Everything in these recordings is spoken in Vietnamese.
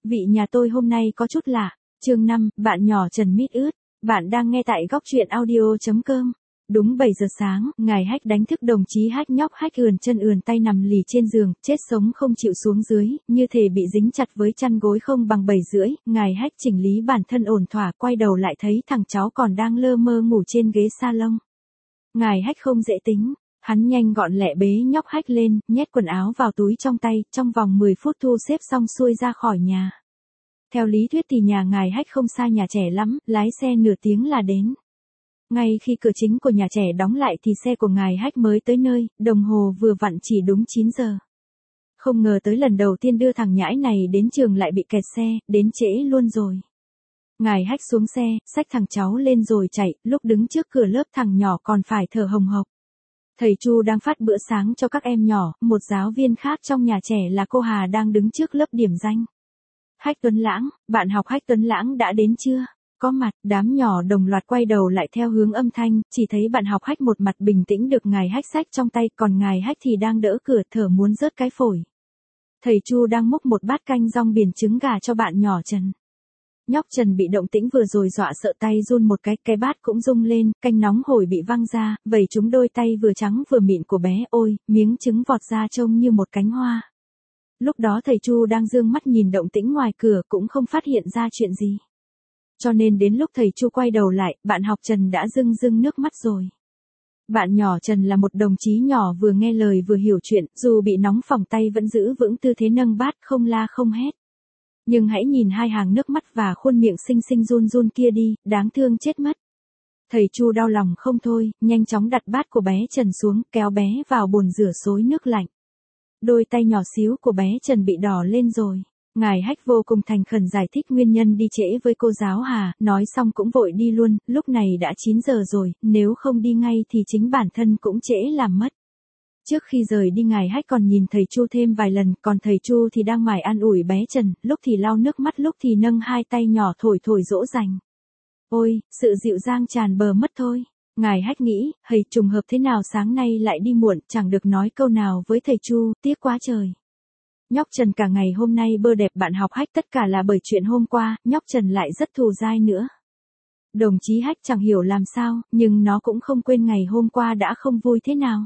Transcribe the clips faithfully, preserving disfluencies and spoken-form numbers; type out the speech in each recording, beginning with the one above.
vị nhà tôi hôm nay có chút lạ. Chương năm, bạn nhỏ Trần mít ướt. Bạn đang nghe tại góc truyện audio chấm com. Đúng bảy giờ sáng, ngài Hách đánh thức đồng chí Hách. Nhóc Hách ườn chân ườn tay nằm lì trên giường, chết sống không chịu xuống dưới, như thể bị dính chặt với chăn gối không bằng bảy rưỡi. Ngài Hách chỉnh lý bản thân ổn thỏa, quay đầu lại thấy thằng cháu còn đang lơ mơ ngủ trên ghế salon. Ngài Hách không dễ tính. Hắn nhanh gọn lẹ bế nhóc Hách lên, nhét quần áo vào túi trong tay, trong vòng mười phút thu xếp xong xuôi ra khỏi nhà. Theo lý thuyết thì nhà ngài Hách không xa nhà trẻ lắm, lái xe nửa tiếng là đến. Ngay khi cửa chính của nhà trẻ đóng lại thì xe của ngài Hách mới tới nơi, đồng hồ vừa vặn chỉ đúng chín giờ. Không ngờ tới lần đầu tiên đưa thằng nhãi này đến trường lại bị kẹt xe, đến trễ luôn rồi. Ngài Hách xuống xe, xách thằng cháu lên rồi chạy, lúc đứng trước cửa lớp thằng nhỏ còn phải thở hồng hộc. Thầy Chu đang phát bữa sáng cho các em nhỏ, một giáo viên khác trong nhà trẻ là cô Hà đang đứng trước lớp điểm danh. Hách Tuấn Lãng, bạn học Hách Tuấn Lãng đã đến chưa? Có mặt, đám nhỏ đồng loạt quay đầu lại theo hướng âm thanh, chỉ thấy bạn học Hách một mặt bình tĩnh được ngài Hách xách trong tay, còn ngài Hách thì đang đỡ cửa thở muốn rớt cái phổi. Thầy Chu đang múc một bát canh rong biển trứng gà cho bạn nhỏ Trần. Nhóc Trần bị động tĩnh vừa rồi dọa sợ tay run một cái, cái bát cũng rung lên, canh nóng hổi bị văng ra, vẩy trúng đôi tay vừa trắng vừa mịn của bé, ôi, miếng trứng vọt ra trông như một cánh hoa. Lúc đó thầy Chu đang dương mắt nhìn động tĩnh ngoài cửa cũng không phát hiện ra chuyện gì. Cho nên đến lúc thầy Chu quay đầu lại, bạn học Trần đã rưng rưng nước mắt rồi. Bạn nhỏ Trần là một đồng chí nhỏ vừa nghe lời vừa hiểu chuyện, dù bị nóng phỏng tay vẫn giữ vững tư thế nâng bát không la không hét. Nhưng hãy nhìn hai hàng nước mắt và khuôn miệng xinh xinh run run kia đi, đáng thương chết mất. Thầy Chu đau lòng không thôi, nhanh chóng đặt bát của bé Trần xuống, kéo bé vào bồn rửa xối nước lạnh. Đôi tay nhỏ xíu của bé Trần bị đỏ lên rồi. Ngài Hách vô cùng thành khẩn giải thích nguyên nhân đi trễ với cô giáo Hà, nói xong cũng vội đi luôn, lúc này đã chín giờ rồi, nếu không đi ngay thì chính bản thân cũng trễ làm mất. Trước khi rời đi ngài Hách còn nhìn thầy Chu thêm vài lần, còn thầy Chu thì đang mải an ủi bé Trần, lúc thì lau nước mắt lúc thì nâng hai tay nhỏ thổi thổi dỗ dành. Ôi, sự dịu dàng tràn bờ mất thôi. Ngài Hách nghĩ, hầy trùng hợp thế nào sáng nay lại đi muộn, chẳng được nói câu nào với thầy Chu, tiếc quá trời. Nhóc Trần cả ngày hôm nay bơ đẹp bạn học Hách, tất cả là bởi chuyện hôm qua, nhóc Trần lại rất thù dai nữa. Đồng chí Hách chẳng hiểu làm sao, nhưng nó cũng không quên ngày hôm qua đã không vui thế nào.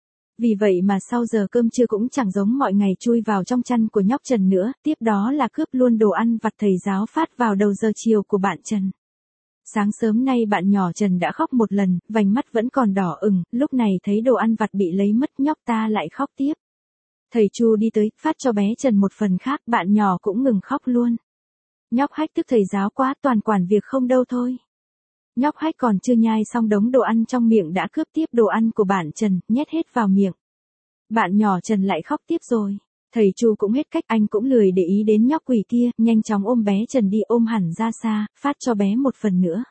Vì vậy mà sau giờ cơm trưa cũng chẳng giống mọi ngày chui vào trong chăn của nhóc Trần nữa, tiếp đó là cướp luôn đồ ăn vặt thầy giáo phát vào đầu giờ chiều của bạn Trần. Sáng sớm nay bạn nhỏ Trần đã khóc một lần, vành mắt vẫn còn đỏ ửng, lúc này thấy đồ ăn vặt bị lấy mất nhóc ta lại khóc tiếp. Thầy Chu đi tới, phát cho bé Trần một phần khác, bạn nhỏ cũng ngừng khóc luôn. Nhóc Hách tức thầy giáo quá, toàn quản việc không đâu thôi. Nhóc Hách còn chưa nhai xong đống đồ ăn trong miệng đã cướp tiếp đồ ăn của bạn Trần, nhét hết vào miệng. Bạn nhỏ Trần lại khóc tiếp rồi. Thầy Chu cũng hết cách, anh cũng lười để ý đến nhóc quỷ kia, nhanh chóng ôm bé Trần đi, ôm hẳn ra xa, phát cho bé một phần nữa.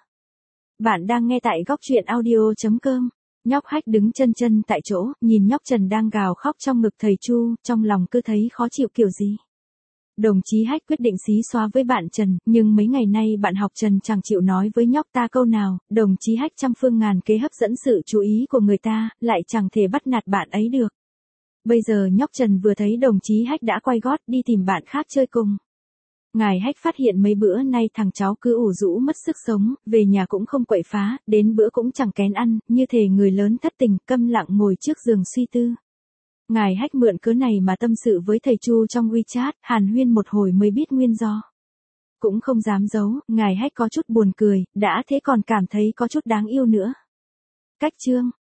Bạn đang nghe tại góc truyện audio chấm com. Nhóc Hách đứng chân chân tại chỗ, nhìn nhóc Trần đang gào khóc trong ngực thầy Chu, trong lòng cứ thấy khó chịu kiểu gì. Đồng chí Hách quyết định xí xóa với bạn Trần, nhưng mấy ngày nay bạn học Trần chẳng chịu nói với nhóc ta câu nào, đồng chí Hách trăm phương ngàn kế hấp dẫn sự chú ý của người ta, lại chẳng thể bắt nạt bạn ấy được. Bây giờ nhóc Trần vừa thấy đồng chí Hách đã quay gót đi tìm bạn khác chơi cùng. Ngài Hách phát hiện mấy bữa nay thằng cháu cứ ủ rũ mất sức sống, về nhà cũng không quậy phá, đến bữa cũng chẳng kén ăn, như thể người lớn thất tình, câm lặng ngồi trước giường suy tư. Ngài Hách mượn cớ này mà tâm sự với thầy Chu trong WeChat, hàn huyên một hồi mới biết nguyên do. Cũng không dám giấu, ngài Hách có chút buồn cười, đã thế còn cảm thấy có chút đáng yêu nữa. Cách chương